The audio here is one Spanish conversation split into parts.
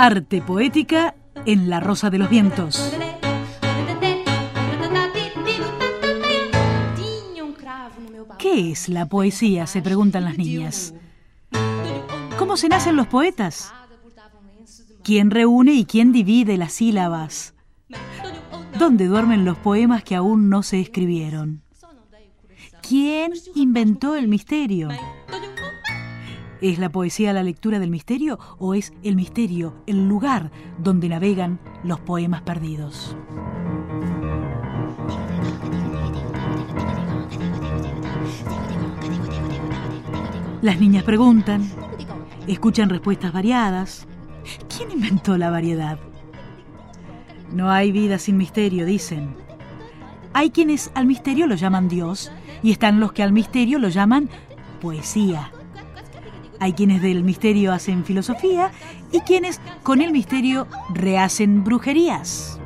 Arte poética en La Rosa de los Vientos. ¿Qué es la poesía?, se preguntan las niñas. ¿Cómo se nacen los poetas? ¿Quién reúne y quién divide las sílabas? ¿Dónde duermen los poemas que aún no se escribieron? ¿Quién inventó el misterio? ¿Es la poesía la lectura del misterio o es el misterio el lugar donde navegan los poemas perdidos? Las niñas preguntan, escuchan respuestas variadas. ¿Quién inventó la variedad? No hay vida sin misterio, dicen. Hay quienes al misterio lo llaman Dios y están los que al misterio lo llaman poesía. Hay quienes del misterio hacen filosofía y quienes con el misterio rehacen brujerías.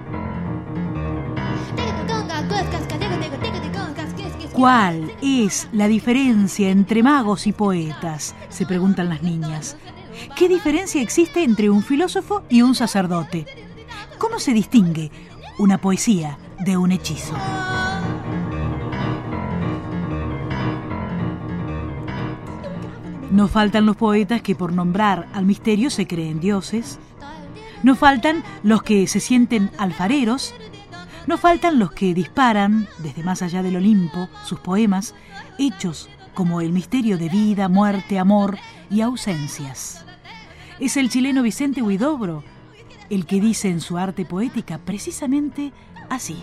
¿Cuál es la diferencia entre magos y poetas?, se preguntan las niñas. ¿Qué diferencia existe entre un filósofo y un sacerdote? ¿Cómo se distingue una poesía de un hechizo? No faltan los poetas que por nombrar al misterio se creen dioses. No faltan los que se sienten alfareros. No faltan los que disparan desde más allá del Olimpo sus poemas, hechos como el misterio de vida, muerte, amor y ausencias. Es el chileno Vicente Huidobro el que dice en su arte poética precisamente así.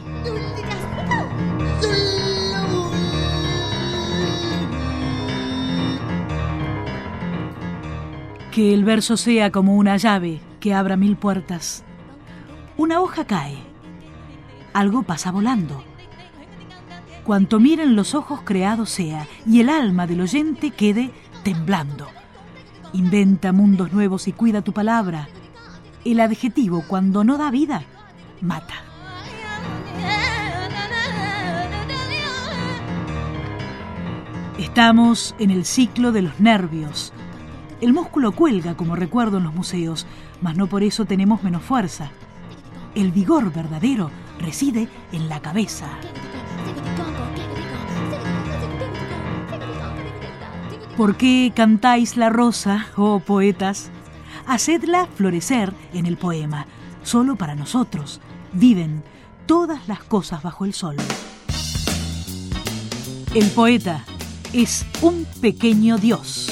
Que el verso sea como una llave que abra mil puertas. Una hoja cae. Algo pasa volando. Cuanto miren los ojos creado sea y el alma del oyente quede temblando. Inventa mundos nuevos y cuida tu palabra. El adjetivo, cuando no da vida, mata. Estamos en el ciclo de los nervios. El músculo cuelga, como recuerdo en los museos, mas no por eso tenemos menos fuerza. El vigor verdadero reside en la cabeza. ¿Por qué cantáis la rosa, oh poetas? Hacedla florecer en el poema. Solo para nosotros viven todas las cosas bajo el sol. El poeta es un pequeño dios.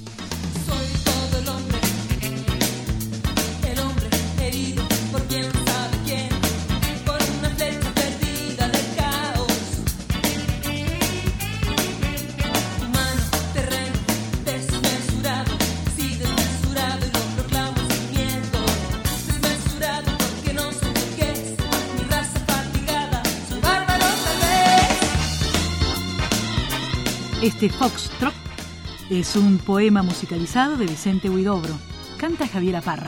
Este Foxtrot es un poema musicalizado de Vicente Huidobro. Canta Javiera Parra.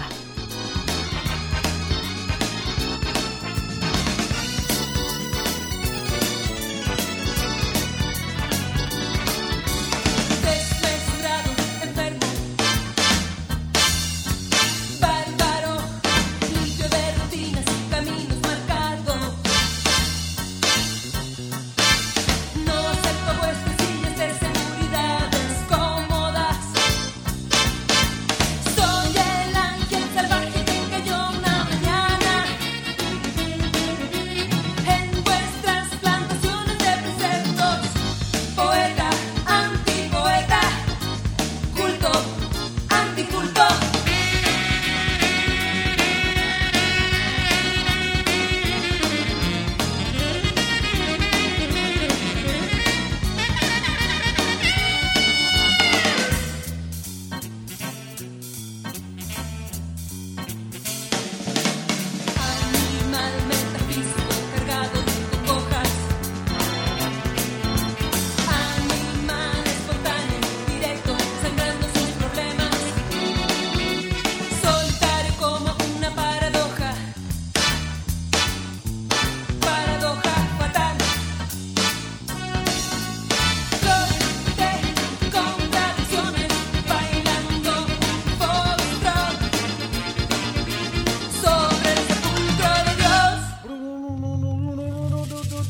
Soy el ángel salvador.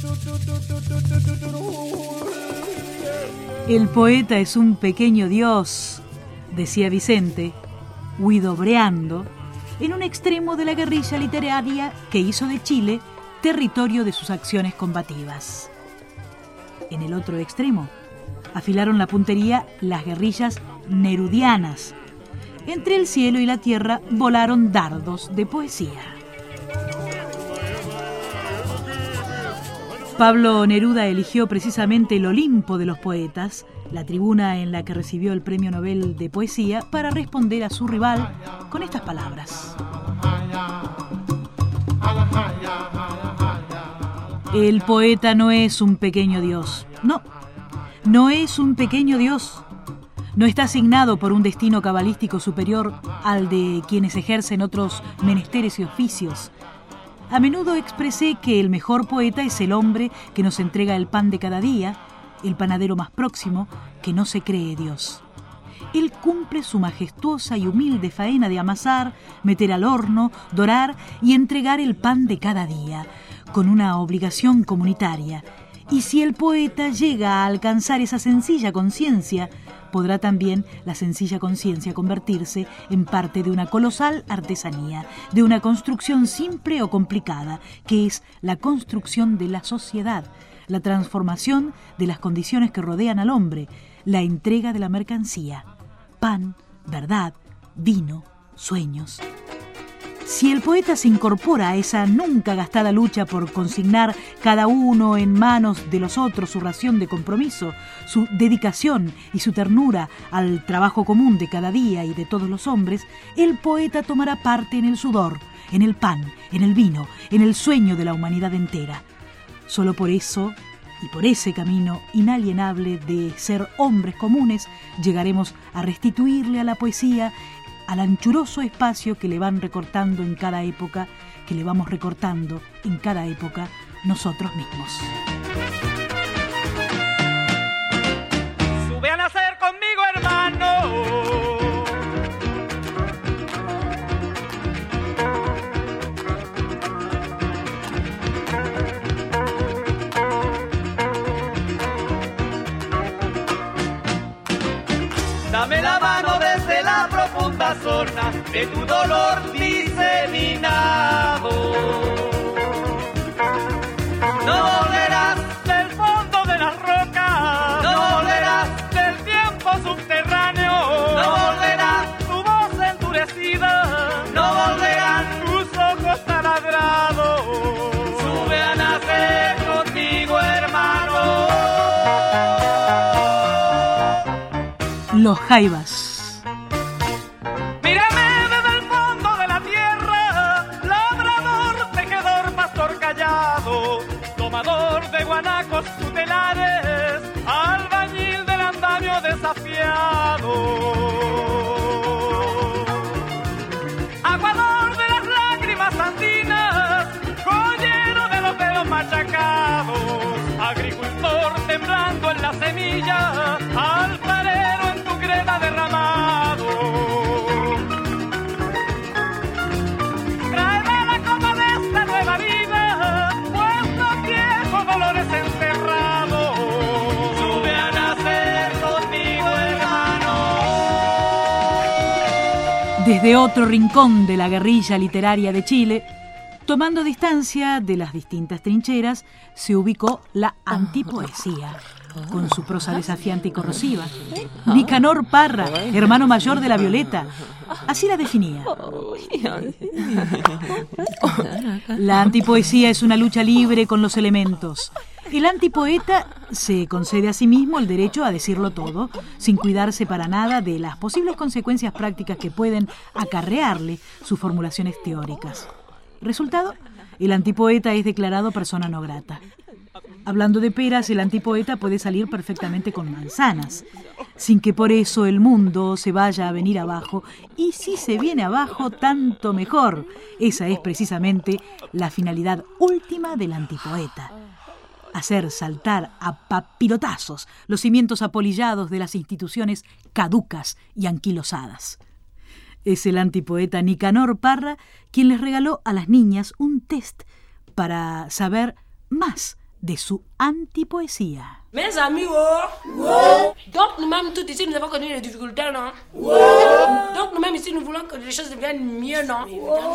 El poeta es un pequeño dios, decía Vicente, huidobreando, en un extremo de la guerrilla literaria que hizo de Chile territorio de sus acciones combativas. En el otro extremo, afilaron la puntería las guerrillas nerudianas. Entre el cielo y la tierra volaron dardos de poesía. Pablo Neruda eligió precisamente el Olimpo de los poetas, la tribuna en la que recibió el Premio Nobel de Poesía, para responder a su rival con estas palabras. El poeta no es un pequeño dios. No es un pequeño dios. No está asignado por un destino cabalístico superior al de quienes ejercen otros menesteres y oficios. A menudo expresé que el mejor poeta es el hombre que nos entrega el pan de cada día, el panadero más próximo, que no se cree Dios. Él cumple su majestuosa y humilde faena de amasar, meter al horno, dorar y entregar el pan de cada día, con una obligación comunitaria. Y si el poeta llega a alcanzar esa sencilla conciencia, podrá también la sencilla conciencia convertirse en parte de una colosal artesanía, de una construcción simple o complicada, que es la construcción de la sociedad, la transformación de las condiciones que rodean al hombre, la entrega de la mercancía, pan, verdad, vino, sueños. Si el poeta se incorpora a esa nunca gastada lucha por consignar cada uno en manos de los otros su ración de compromiso, su dedicación y su ternura al trabajo común de cada día y de todos los hombres, el poeta tomará parte en el sudor, en el pan, en el vino, en el sueño de la humanidad entera. Solo por eso, y por ese camino inalienable de ser hombres comunes, llegaremos a restituirle a la poesía al anchuroso espacio que le van recortando en cada época, que le vamos recortando en cada época nosotros mismos. Sube a nacer conmigo, hermano. Dame la mano desde la profunda zona de tu dolor diseminado. No volverás del fondo de las rocas, no volverás del tiempo subterráneo, no volverás tu voz endurecida, no volverán tus ojos taladrados. Sube a nacer conmigo, hermano. Los Jaivas. Mírame desde el fondo de la tierra, labrador, tejedor, pastor callado, tomador de guanacos tutelares, albañil del andamio desafiado, aguador de las lágrimas andinas, joyero de los dedos machacados, agricultor temblando en la semilla, alfarero en tu greda derramado. Tráeme la copa de esta nueva vida, puestos viejos dolores enterrados. Sube a nacer conmigo, hermano. Desde otro rincón de la guerrilla literaria de Chile, tomando distancia de las distintas trincheras, se ubicó la antipoesía, con su prosa desafiante y corrosiva. Nicanor Parra, hermano mayor de la Violeta, así la definía. La antipoesía es una lucha libre con los elementos. El antipoeta se concede a sí mismo el derecho a decirlo todo, sin cuidarse para nada de las posibles consecuencias prácticas que pueden acarrearle sus formulaciones teóricas. Resultado, el antipoeta es declarado persona no grata. Hablando de peras, el antipoeta puede salir perfectamente con manzanas, sin que por eso el mundo se vaya a venir abajo, y si se viene abajo, tanto mejor. Esa es precisamente la finalidad última del antipoeta: hacer saltar a papilotazos los cimientos apolillados de las instituciones caducas y anquilosadas. Es el antipoeta Nicanor Parra quien les regaló a las niñas un test para saber más de su antipoesía. Mes amigos, donc nous-mêmes tout ici nous avons connu les difficultés, non? Donc nous-mêmes ici nous voulons que les choses deviennent mieux, non?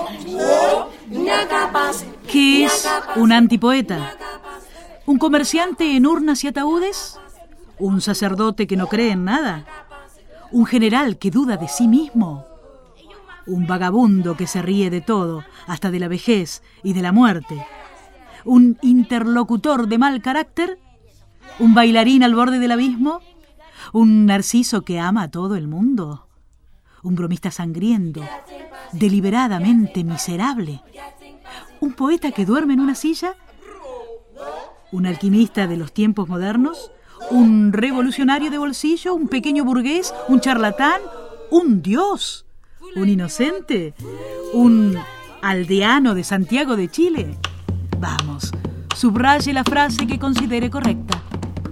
¿Qué es un antipoeta? ¿Un comerciante en urnas y ataúdes? ¿Un sacerdote que no cree en nada? ¿Un general que duda de sí mismo? ¿Un vagabundo que se ríe de todo, hasta de la vejez y de la muerte? ¿Un interlocutor de mal carácter? ¿Un bailarín al borde del abismo? ¿Un narciso que ama a todo el mundo? ¿Un bromista sangriento, deliberadamente miserable? ¿Un poeta que duerme en una silla? ¿Un alquimista de los tiempos modernos? ¿Un revolucionario de bolsillo? ¿Un pequeño burgués? ¿Un charlatán? ¿Un dios? ¿Un inocente? ¿Un aldeano de Santiago de Chile? Vamos, subraye la frase que considere correcta.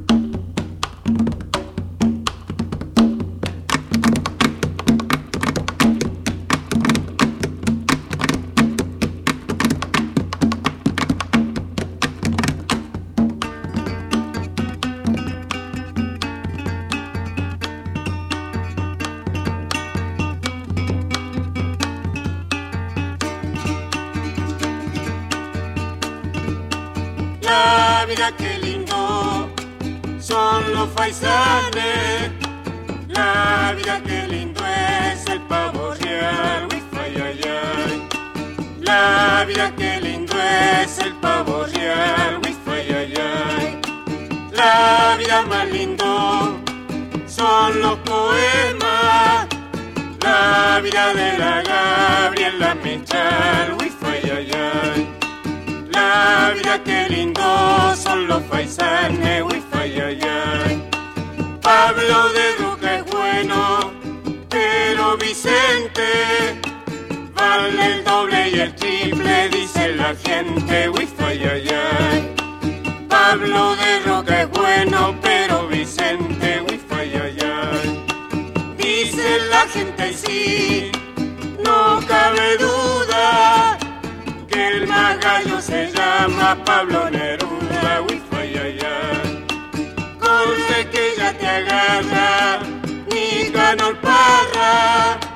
Mira qué lindo son los faisanes. La vida qué lindo es el pavo real. Wi-Fi, ay, ay. La vida qué lindo es el pavo real. Wi-Fi, ay, ay. La vida más lindo son los poemas. La vida de la Gabriela Mistral. Wi-Fi, ay, ay. La vida qué lindo son los faisanes, Wi-Fi, ay, ay. Pablo de Roca es bueno, pero Vicente vale el doble y el triple, dice la gente, Wi-Fi, ay, ay. Pablo de Roca es bueno, pero Vicente, Wi-Fi, ay, ay. Dice la gente, sí, no cabe duda, que el más gallo se llama Pablo Neruda, Wi-Fi, ay, ay. Corre que ya te agarra, ni ganó el Parra,